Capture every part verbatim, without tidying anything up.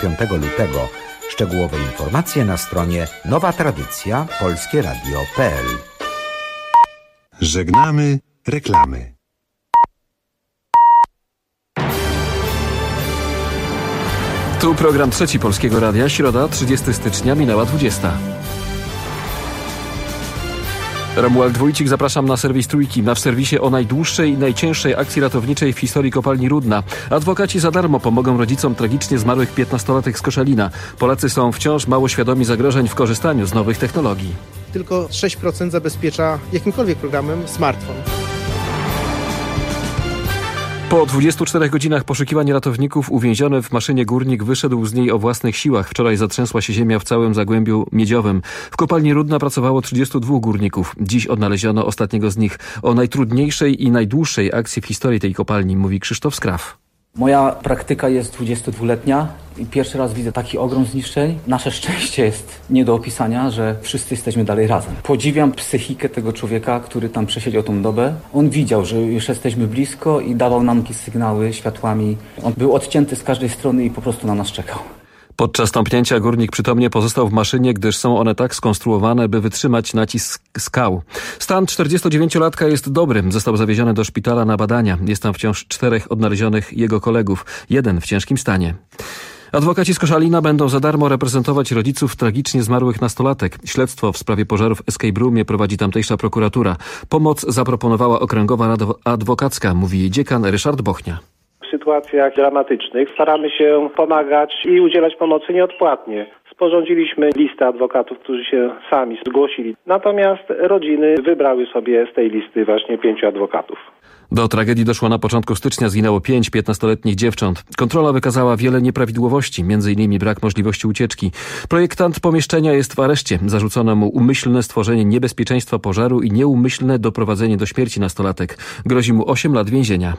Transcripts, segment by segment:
piątego lutego. Szczegółowe informacje na stronie Nowa Tradycja Polskie Radio kropka p l. Żegnamy reklamy. Tu program Trzeci Polskiego Radia, środa, trzydziestego stycznia, minęła dwudziesta. Romuald Wójcik, zapraszam na serwis Trójki. Na w serwisie o najdłuższej i najcięższej akcji ratowniczej w historii kopalni Rudna. Adwokaci za darmo pomogą rodzicom tragicznie zmarłych piętnastolatek z Koszalina. Polacy są wciąż mało świadomi zagrożeń w korzystaniu z nowych technologii. Tylko sześć procent zabezpiecza jakimkolwiek programem smartfon. Po dwudziestu czterech godzinach poszukiwań ratowników uwięziony w maszynie górnik wyszedł z niej o własnych siłach. Wczoraj zatrzęsła się ziemia w całym Zagłębiu Miedziowym. W kopalni Rudna pracowało trzydziestu dwóch górników. Dziś odnaleziono ostatniego z nich. O najtrudniejszej i najdłuższej akcji w historii tej kopalni mówi Krzysztof Skraw. Moja praktyka jest dwudziestodwuletnia i pierwszy raz widzę taki ogrom zniszczeń. Nasze szczęście jest nie do opisania, że wszyscy jesteśmy dalej razem. Podziwiam psychikę tego człowieka, który tam przesiedział tą dobę. On widział, że już jesteśmy blisko i dawał nam jakieś sygnały światłami. On był odcięty z każdej strony i po prostu na nas czekał. Podczas tąpnięcia górnik przytomnie pozostał w maszynie, gdyż są one tak skonstruowane, by wytrzymać nacisk skał. Stan czterdziestodziewięciolatka jest dobry. Został zawieziony do szpitala na badania. Jest tam wciąż czterech odnalezionych jego kolegów. Jeden w ciężkim stanie. Adwokaci z Koszalina będą za darmo reprezentować rodziców tragicznie zmarłych nastolatek. Śledztwo w sprawie pożarów w Escape Roomie prowadzi tamtejsza prokuratura. Pomoc zaproponowała Okręgowa Rada Adwokacka, mówi jej dziekan Ryszard Bochnia. W sytuacjach dramatycznych staramy się pomagać i udzielać pomocy nieodpłatnie. Sporządziliśmy listę adwokatów, którzy się sami zgłosili. Natomiast rodziny wybrały sobie z tej listy właśnie pięciu adwokatów. Do tragedii doszło na początku stycznia, zginęło pięć piętnastoletnich dziewcząt. Kontrola wykazała wiele nieprawidłowości, między innymi brak możliwości ucieczki. Projektant pomieszczenia jest w areszcie. Zarzucono mu umyślne stworzenie niebezpieczeństwa pożaru i nieumyślne doprowadzenie do śmierci nastolatek. Grozi mu osiem lat więzienia.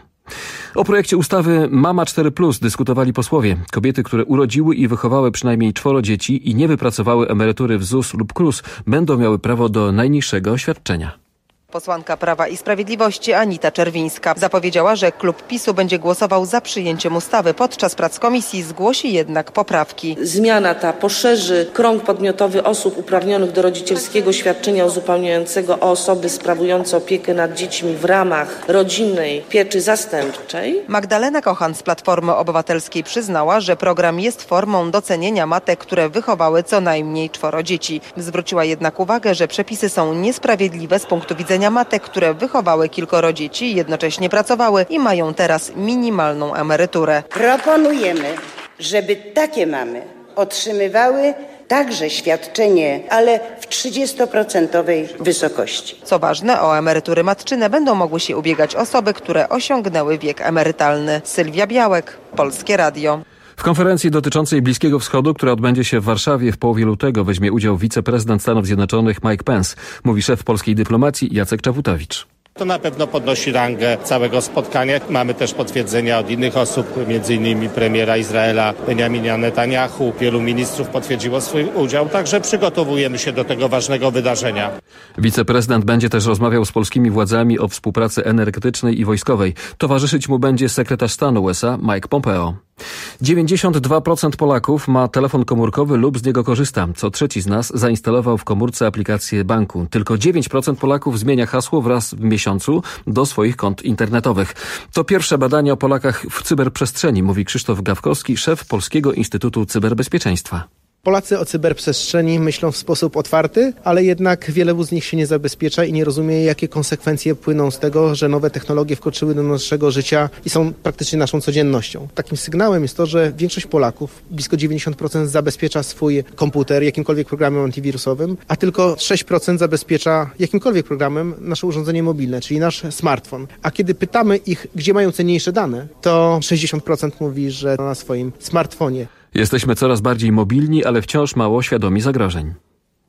O projekcie ustawy Mama cztery plus dyskutowali posłowie. Kobiety, które urodziły i wychowały przynajmniej czworo dzieci i nie wypracowały emerytury w Z U S lub K R U S, będą miały prawo do najniższego świadczenia. Posłanka Prawa i Sprawiedliwości Anita Czerwińska zapowiedziała, że klub PiSu będzie głosował za przyjęciem ustawy. Podczas prac komisji zgłosi jednak poprawki. Zmiana ta poszerzy krąg podmiotowy osób uprawnionych do rodzicielskiego świadczenia uzupełniającego o osoby sprawujące opiekę nad dziećmi w ramach rodzinnej pieczy zastępczej. Magdalena Kochan z Platformy Obywatelskiej przyznała, że program jest formą docenienia matek, które wychowały co najmniej czworo dzieci. Zwróciła jednak uwagę, że przepisy są niesprawiedliwe z punktu widzenia matek, które wychowały kilkoro dzieci, jednocześnie pracowały i mają teraz minimalną emeryturę. Proponujemy, żeby takie mamy otrzymywały także świadczenie, ale w trzydziestoprocentowej wysokości. Co ważne, o emerytury matczyne będą mogły się ubiegać osoby, które osiągnęły wiek emerytalny. Sylwia Białek, Polskie Radio. W konferencji dotyczącej Bliskiego Wschodu, która odbędzie się w Warszawie w połowie lutego, weźmie udział wiceprezydent Stanów Zjednoczonych Mike Pence, mówi szef polskiej dyplomacji Jacek Czaputowicz. To na pewno podnosi rangę całego spotkania. Mamy też potwierdzenia od innych osób, między innymi premiera Izraela Benjamina Netanyahu. Wielu ministrów potwierdziło swój udział, także przygotowujemy się do tego ważnego wydarzenia. Wiceprezydent będzie też rozmawiał z polskimi władzami o współpracy energetycznej i wojskowej. Towarzyszyć mu będzie sekretarz stanu U S A Mike Pompeo. dziewięćdziesiąt dwa procent Polaków ma telefon komórkowy lub z niego korzysta. Co trzeci z nas zainstalował w komórce aplikację banku. Tylko dziewięć procent Polaków zmienia hasło wraz w miesiącu do swoich kont internetowych. To pierwsze badanie o Polakach w cyberprzestrzeni, mówi Krzysztof Gawkowski, szef Polskiego Instytutu Cyberbezpieczeństwa. Polacy o cyberprzestrzeni myślą w sposób otwarty, ale jednak wiele z nich się nie zabezpiecza i nie rozumie, jakie konsekwencje płyną z tego, że nowe technologie wkroczyły do naszego życia i są praktycznie naszą codziennością. Takim sygnałem jest to, że większość Polaków, blisko dziewięćdziesiąt procent zabezpiecza swój komputer jakimkolwiek programem antywirusowym, a tylko sześć procent zabezpiecza jakimkolwiek programem nasze urządzenie mobilne, czyli nasz smartfon. A kiedy pytamy ich, gdzie mają cenniejsze dane, to sześćdziesiąt procent mówi, że na swoim smartfonie. Jesteśmy coraz bardziej mobilni, ale wciąż mało świadomi zagrożeń.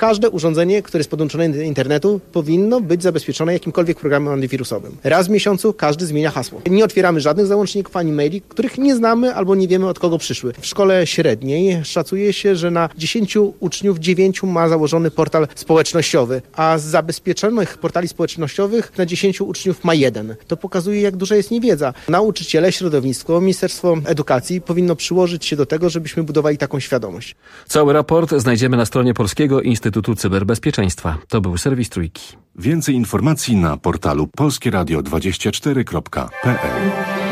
Każde urządzenie, które jest podłączone do internetu, powinno być zabezpieczone jakimkolwiek programem antywirusowym. Raz w miesiącu każdy zmienia hasło. Nie otwieramy żadnych załączników ani maili, których nie znamy albo nie wiemy, od kogo przyszły. W szkole średniej szacuje się, że na dziesięciu uczniów dziewięciu ma założony portal społecznościowy, a z zabezpieczonych portali społecznościowych na dziesięciu uczniów ma jeden. To pokazuje, jak duża jest niewiedza. Nauczyciele, środowisko, Ministerstwo Edukacji powinno przyłożyć się do tego, żebyśmy budowali taką świadomość. Cały raport znajdziemy na stronie Polskiego Instytutu Cyberbezpieczeństwa. To był serwis Trójki. Więcej informacji na portalu polskie radio dwadzieścia cztery kropka p l.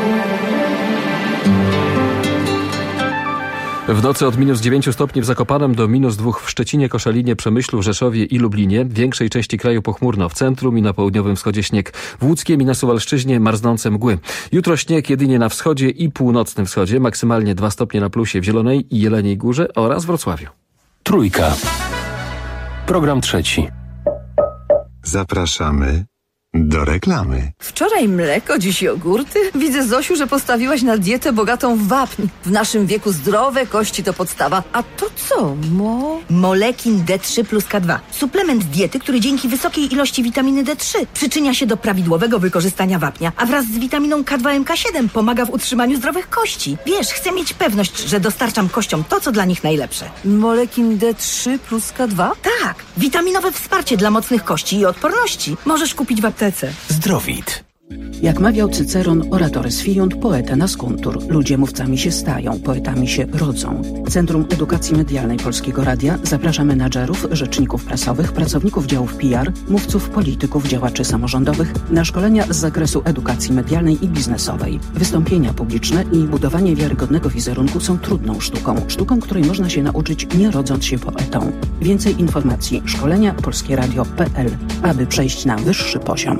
W nocy od minus dziewięciu stopni w Zakopanem do minus dwóch w Szczecinie, Koszalinie, Przemyślu, Rzeszowie i Lublinie. W większej części kraju pochmurno, w centrum i na południowym wschodzie śnieg. W Łódzkiem i na Suwalszczyźnie marznące mgły. Jutro śnieg jedynie na wschodzie i północnym wschodzie. Maksymalnie dwa stopnie na plusie w Zielonej i Jeleniej Górze oraz Wrocławiu. Trójka. Program trzeci. Zapraszamy do reklamy. Wczoraj mleko, dziś jogurty. Widzę, Zosiu, że postawiłaś na dietę bogatą w wapń. W naszym wieku zdrowe kości to podstawa. A to co, mo? Molekin D trzy plus K dwa. Suplement diety, który dzięki wysokiej ilości witaminy D trzy przyczynia się do prawidłowego wykorzystania wapnia, a wraz z witaminą K dwa M K siedem pomaga w utrzymaniu zdrowych kości. Wiesz, chcę mieć pewność, że dostarczam kościom to, co dla nich najlepsze. Molekin D trzy plus K dwa? Tak, witaminowe wsparcie dla mocnych kości i odporności. Możesz kupić w aptece. Zdrowit. Jak mawiał Cyceron, oratores fiunt, poeta nascuntur. Ludzie mówcami się stają, poetami się rodzą. Centrum Edukacji Medialnej Polskiego Radia zaprasza menadżerów, rzeczników prasowych, pracowników działów P R, mówców, polityków, działaczy samorządowych na szkolenia z zakresu edukacji medialnej i biznesowej. Wystąpienia publiczne i budowanie wiarygodnego wizerunku są trudną sztuką. Sztuką, której można się nauczyć, nie rodząc się poetą. Więcej informacji szkolenia polskieradio kropka p l, aby przejść na wyższy poziom.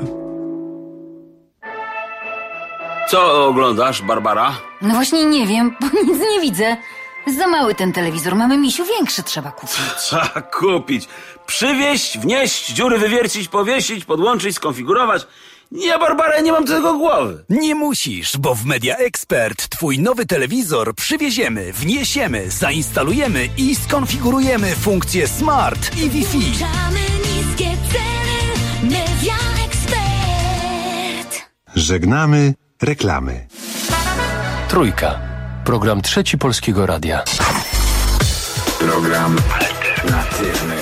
Co oglądasz, Barbara? No właśnie nie wiem, bo nic nie widzę. Za mały ten telewizor, mamy, misiu, większy trzeba kupić. Trzeba kupić. Przywieźć, wnieść, dziury wywiercić, powiesić, podłączyć, skonfigurować. Nie, Barbara, nie mam do tego głowy. Nie musisz, bo w Media Expert twój nowy telewizor przywieziemy, wniesiemy, zainstalujemy i skonfigurujemy funkcje Smart i Wi-Fi. Niskie ceny, Media Expert. Żegnamy reklamy. Trójka. Program trzeci Polskiego Radia. Program alternatywny.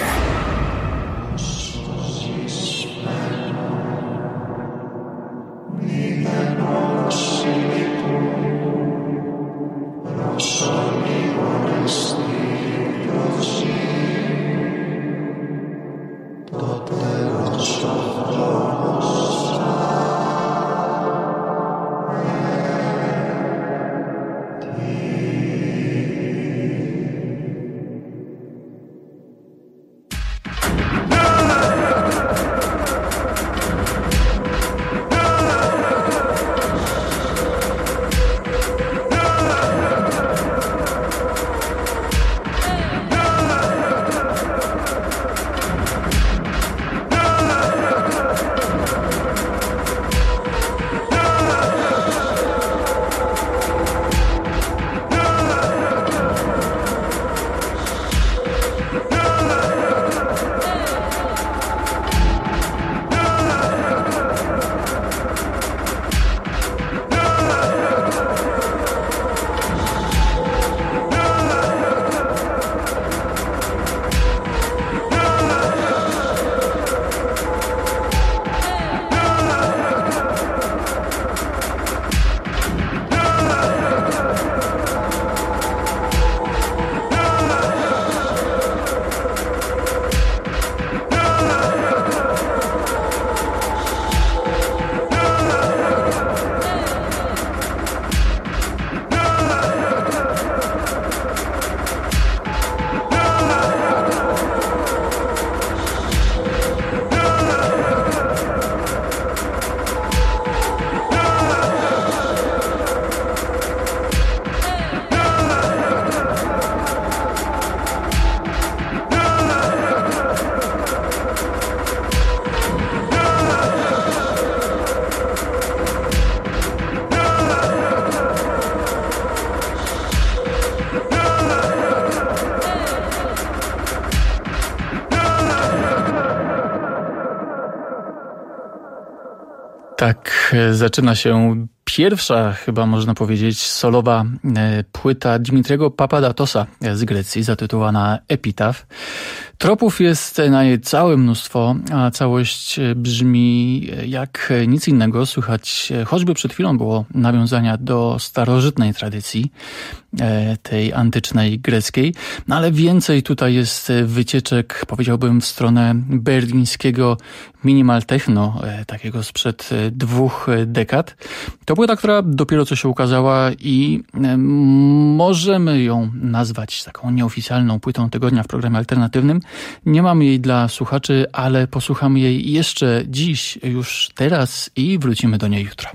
Tak, zaczyna się pierwsza, chyba można powiedzieć, solowa płyta Dimitriego Papadatosa z Grecji, zatytułowana Epitaph. Tropów jest na jej całe mnóstwo, a całość brzmi jak nic innego. Słychać, choćby przed chwilą było nawiązania do starożytnej tradycji, tej antycznej greckiej, no ale więcej tutaj jest wycieczek, powiedziałbym, w stronę berlińskiego minimal techno, takiego sprzed dwóch dekad. To płyta, która dopiero co się ukazała i możemy ją nazwać taką nieoficjalną płytą tygodnia w programie alternatywnym. Nie mamy jej dla słuchaczy, ale posłuchamy jej jeszcze dziś, już teraz i wrócimy do niej jutro.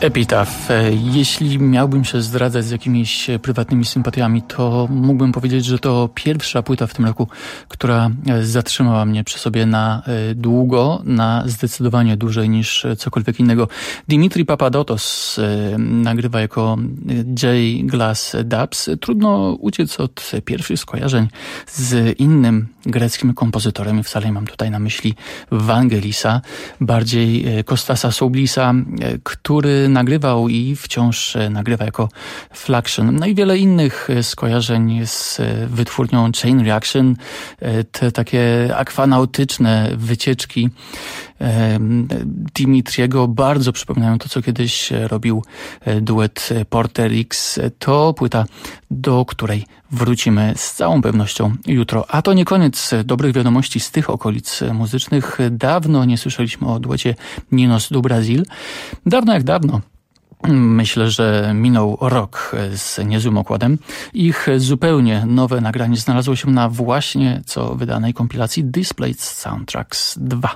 Epitaf. Jeśli miałbym się zdradzać z jakimiś prywatnymi sympatiami, to mógłbym powiedzieć, że to pierwsza płyta w tym roku, która zatrzymała mnie przy sobie na długo, na zdecydowanie dłużej niż cokolwiek innego. Dimitri Papadopoulos nagrywa jako J. Glass Dubs. Trudno uciec od pierwszych skojarzeń z innym greckim kompozytorem. Wcale nie mam tutaj na myśli Vangelisa, bardziej Kostasa Soublisa, który nagrywał i wciąż nagrywa jako Flaction. No i wiele innych skojarzeń z wytwórnią Chain Reaction. Te takie akwanautyczne wycieczki Dimitriego bardzo przypominają to, co kiedyś robił duet Porter X. To płyta, do której wrócimy z całą pewnością jutro. A to nie koniec dobrych wiadomości z tych okolic muzycznych. Dawno nie słyszeliśmy o duecie Ninos do Brasil. Dawno jak dawno. Myślę, że minął rok z niezłym okładem. Ich zupełnie nowe nagranie znalazło się na właśnie co wydanej kompilacji Displayed Soundtracks dwa.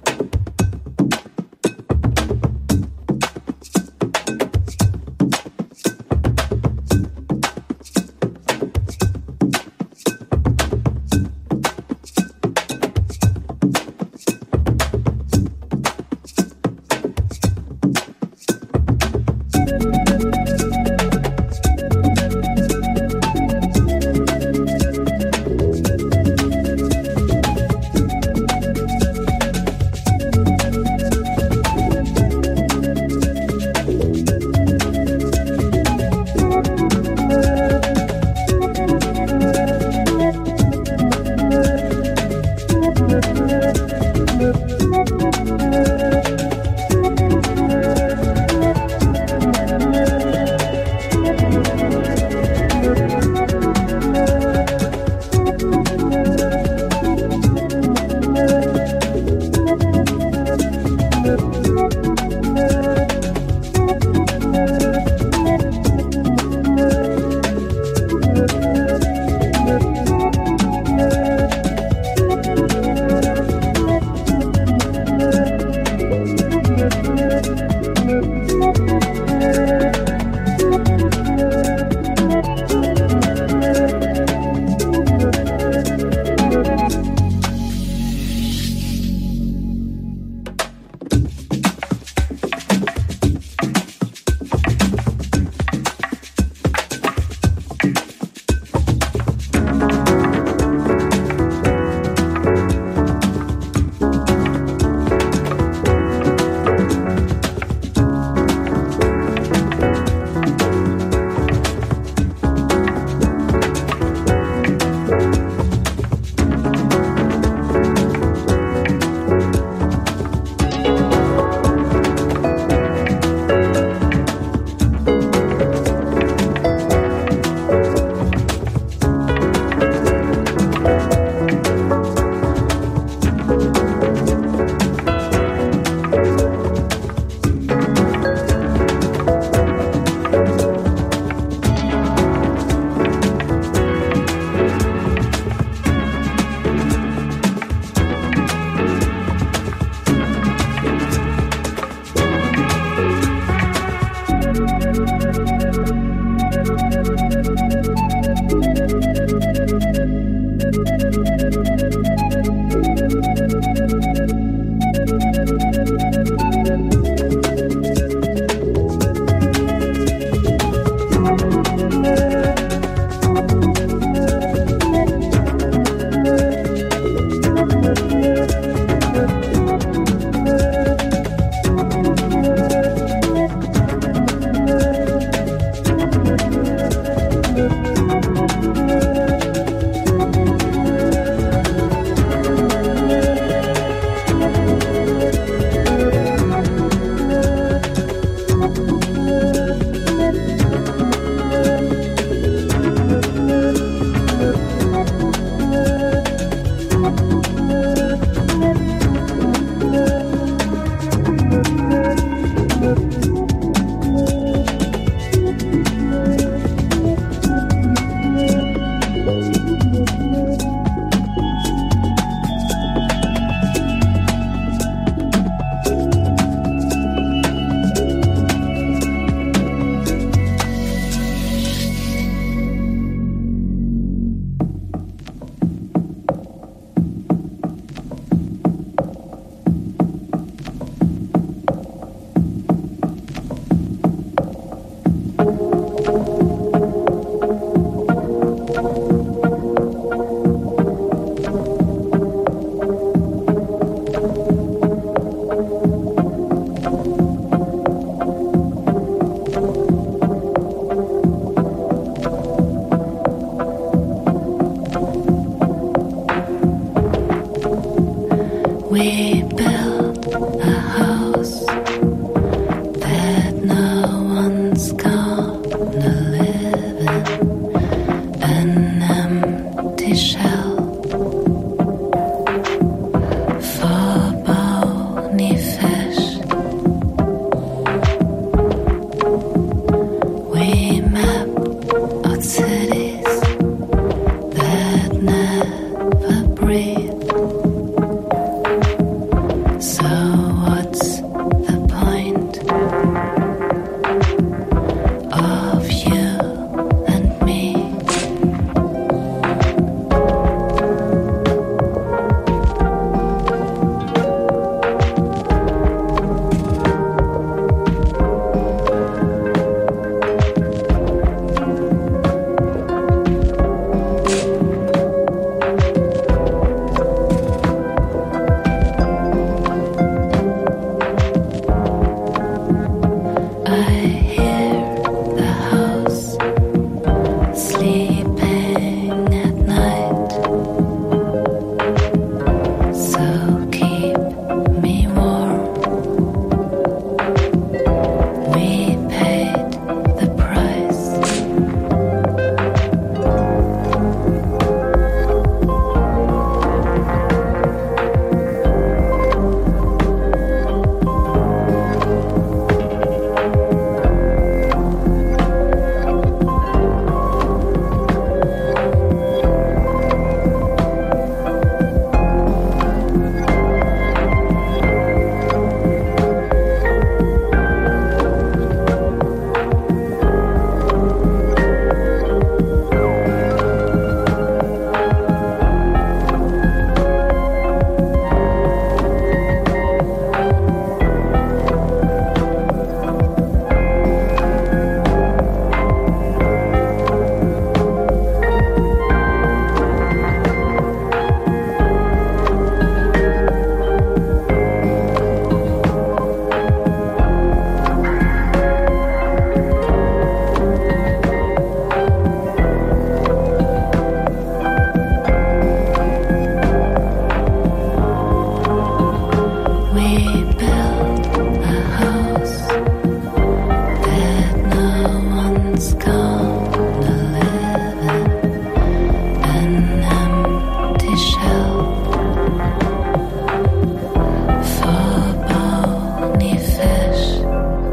We built a house that no one's gonna live in, an empty shell for bony fish. We mapped out cities that never breathe. So what's the point of you and me? I hear the house sleeping at night, so keep me warm. We paid the price. We built a house that no one's gonna live in, an empty shell for bony fish.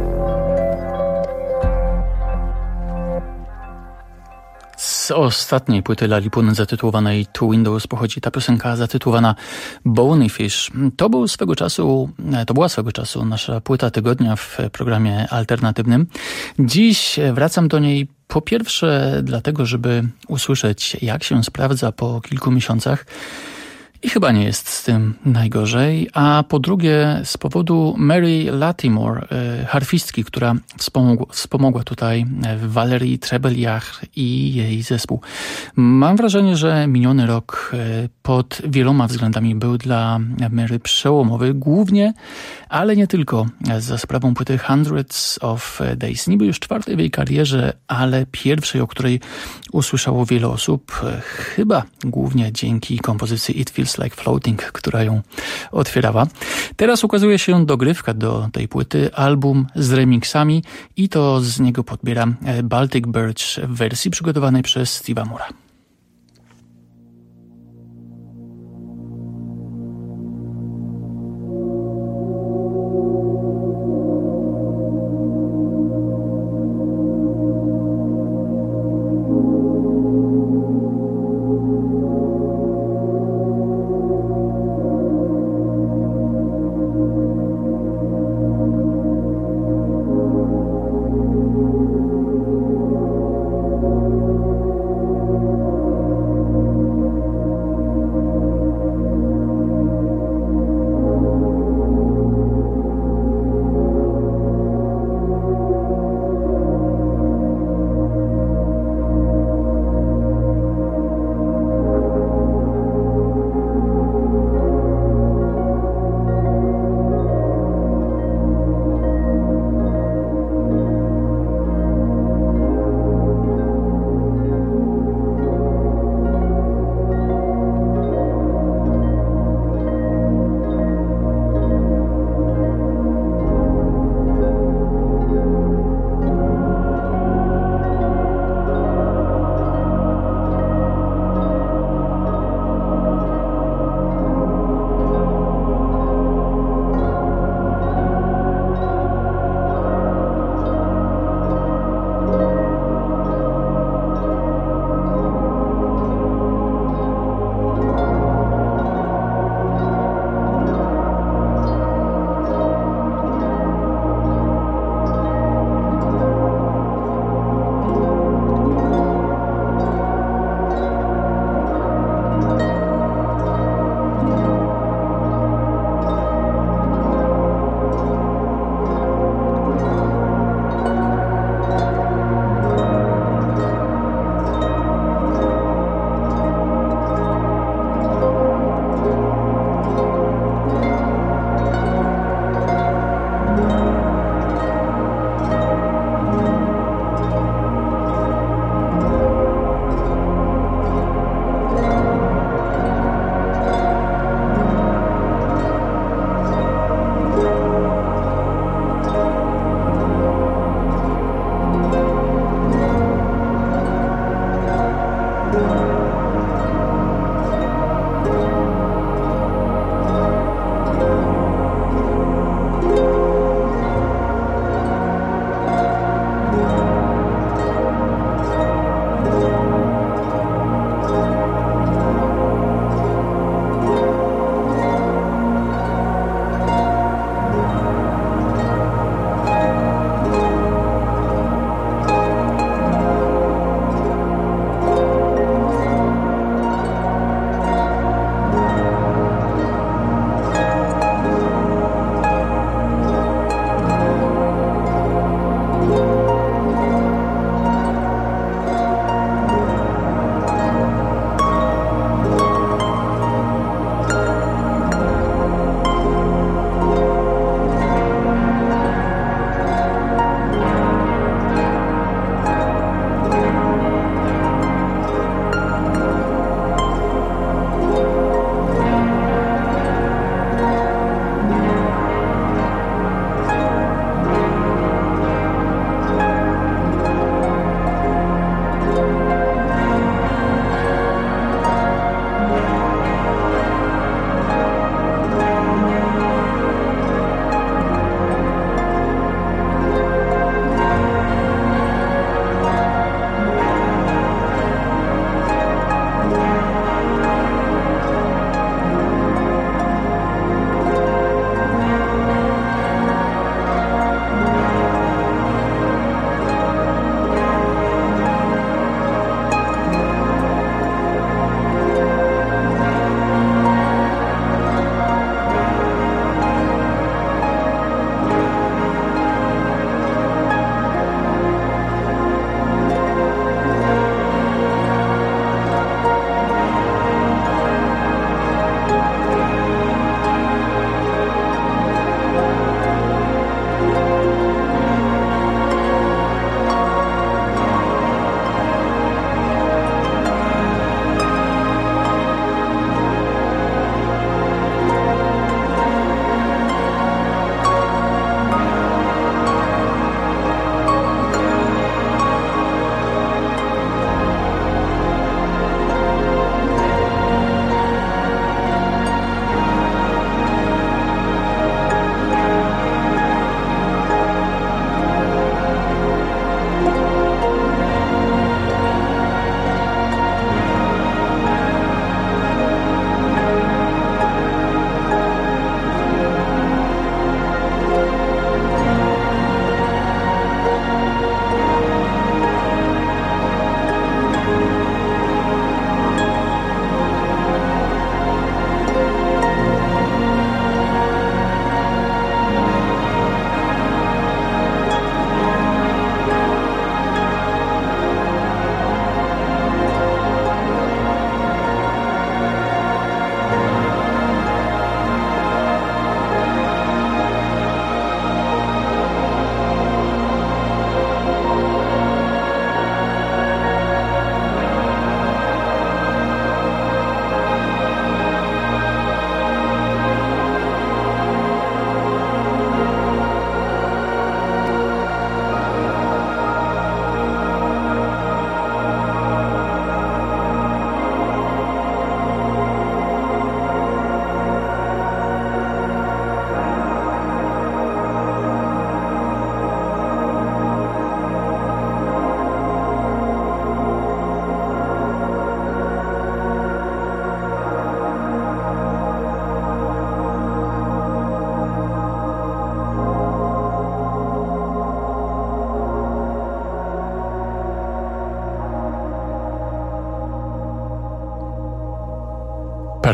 Z ostatniej płyty Lalipun zatytułowanej Two Windows pochodzi ta piosenka zatytułowana Bony Fish. To był swego czasu, to była swego czasu nasza płyta tygodnia w programie alternatywnym. Dziś wracam do niej po pierwsze dlatego, żeby usłyszeć, jak się sprawdza po kilku miesiącach. I chyba nie jest z tym najgorzej. A po drugie z powodu Mary Latimore, harfistki, która wspomogła, wspomogła tutaj Valerie Trebeliach i jej zespół. Mam wrażenie, że miniony rok pod wieloma względami był dla Mary przełomowy. Głównie, ale nie tylko, za sprawą płyty Hundreds of Days. Niby już czwartej w jej karierze, ale pierwszej, o której usłyszało wiele osób. Chyba głównie dzięki kompozycji It Feels Like Floating, która ją otwierała. Teraz ukazuje się dogrywka do tej płyty, album z remixami i to z niego podbieram Baltic Birch w wersji przygotowanej przez Steve'a Moore'a. Thank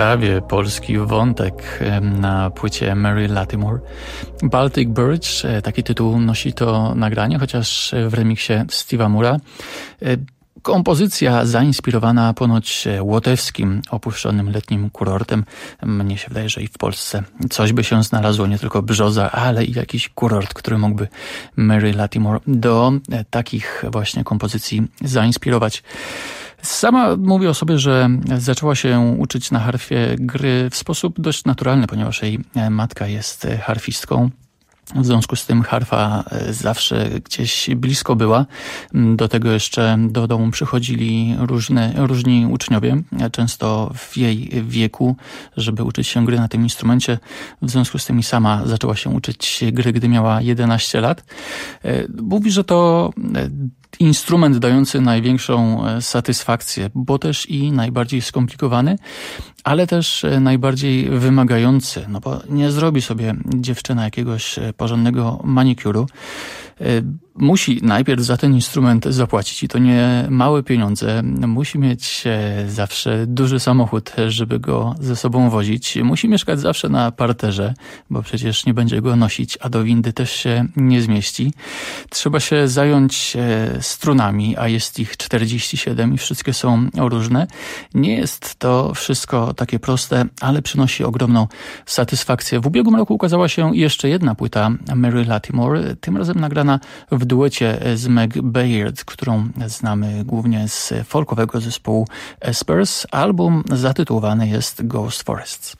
prawie polski wątek na płycie Mary Latimore. Baltic Birch, taki tytuł nosi to nagranie, chociaż w remiksie Steve'a Moore'a. Kompozycja zainspirowana ponoć łotewskim, opuszczonym letnim kurortem. Mnie się wydaje, że i w Polsce coś by się znalazło, nie tylko brzoza, ale i jakiś kurort, który mógłby Mary Latimore do takich właśnie kompozycji zainspirować. Sama mówi o sobie, że zaczęła się uczyć na harfie gry w sposób dość naturalny, ponieważ jej matka jest harfistką. W związku z tym harfa zawsze gdzieś blisko była. Do tego jeszcze do domu przychodzili różne, różni uczniowie, często w jej wieku, żeby uczyć się gry na tym instrumencie. W związku z tym i sama zaczęła się uczyć gry, gdy miała jedenaście lat. Mówi, że to instrument dający największą satysfakcję, bo też i najbardziej skomplikowany, ale też najbardziej wymagający, no bo nie zrobi sobie dziewczyna jakiegoś porządnego manikuru. Musi najpierw za ten instrument zapłacić i to nie małe pieniądze. Musi mieć zawsze duży samochód, żeby go ze sobą wozić. Musi mieszkać zawsze na parterze, bo przecież nie będzie go nosić, a do windy też się nie zmieści. Trzeba się zająć strunami, a jest ich czterdzieści siedem i wszystkie są różne. Nie jest to wszystko takie proste, ale przynosi ogromną satysfakcję. W ubiegłym roku ukazała się jeszcze jedna płyta Mary Latimore, tym razem nagrana w duecie z Meg Bayard, którą znamy głównie z folkowego zespołu Espers. Album zatytułowany jest Ghost Forests.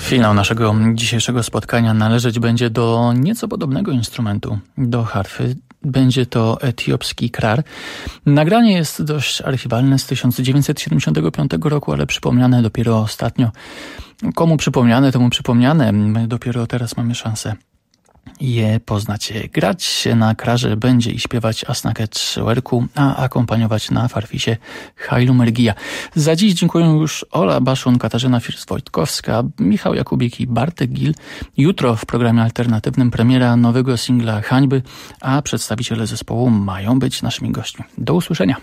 Finał naszego dzisiejszego spotkania należeć będzie do nieco podobnego instrumentu, do harfy. Będzie to etiopski krar. Nagranie jest dość archiwalne z tysiąc dziewięćset siedemdziesiątego piątego roku, ale przypomniane dopiero ostatnio. Komu przypomniane, temu przypomniane. My dopiero teraz mamy szansę je poznać. Grać na krarze będzie i śpiewać Asnaket Werku, a akompaniować na farfisie Hajlu Mergija. Za dziś dziękuję już Ola Baszun, Katarzyna First-Wojtkowska, Michał Jakubik i Bartek Gil. Jutro w programie alternatywnym premiera nowego singla Hańby, a przedstawiciele zespołu mają być naszymi gośćmi. Do usłyszenia.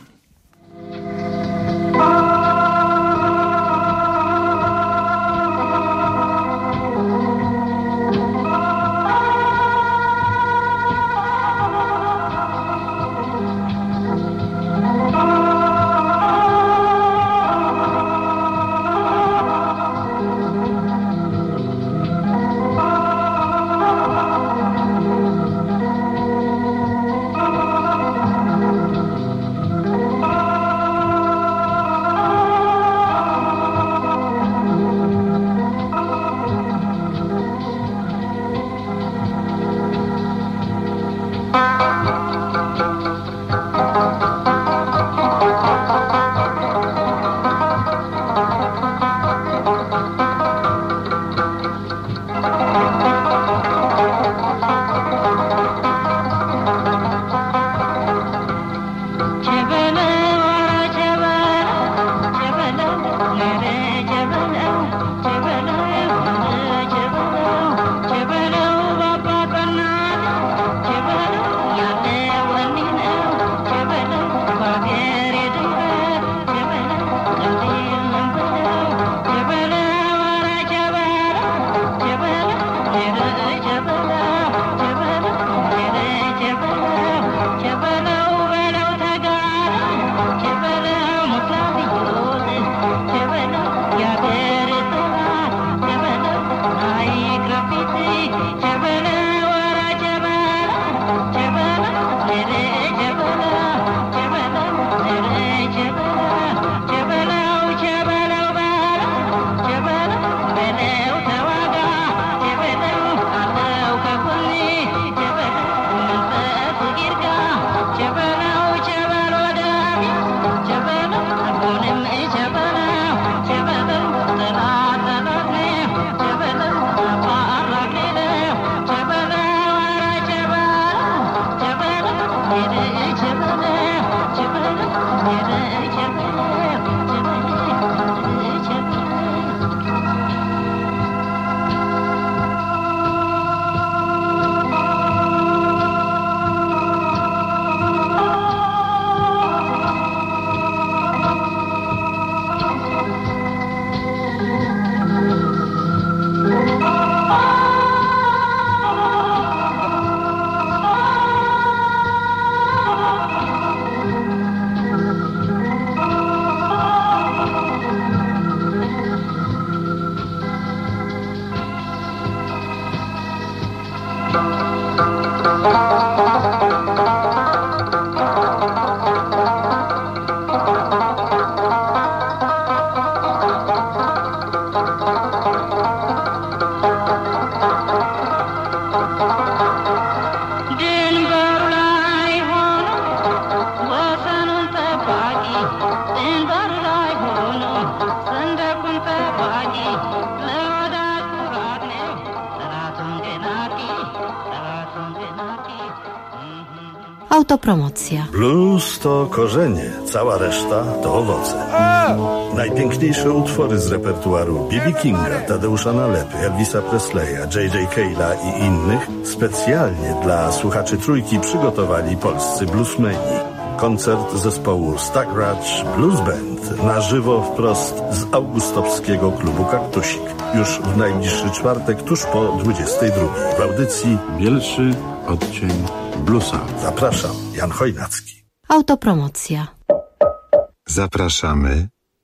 Autopromocja. Blues to korzenie, cała reszta to owoce. Najpiękniejsze utwory z repertuaru B B Kinga, Tadeusza Nalepy, Elvisa Presleya, J J Cale'a i innych specjalnie dla słuchaczy Trójki przygotowali polscy bluesmeni. Koncert zespołu Stagracz Blues Band na żywo wprost z augustowskiego klubu Kaktusik. Już w najbliższy czwartek, tuż po dwudziestej drugiej. W audycji Bielszy odcień bluesa. Zapraszam, Jan Chojnacki. Autopromocja. Zapraszamy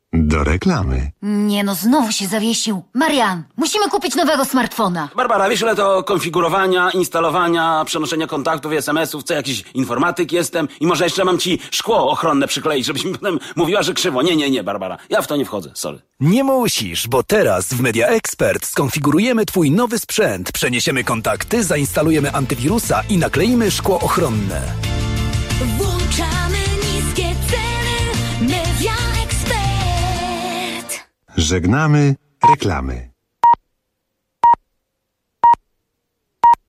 Do reklamy. Nie no, znowu się zawiesił. Marian, musimy kupić nowego smartfona. Barbara, wiesz ile to konfigurowania, instalowania, przenoszenia kontaktów i es em esów, co jakiś informatyk jestem i może jeszcze mam ci szkło ochronne przykleić, żebyś mi potem mówiła, że krzywo. Nie, nie, nie, Barbara, ja w to nie wchodzę, sorry. Nie musisz, bo teraz w Media Expert skonfigurujemy twój nowy sprzęt, przeniesiemy kontakty, zainstalujemy antywirusa i nakleimy szkło ochronne. Włączamy niskie ceny. Media Expert. Żegnamy reklamy.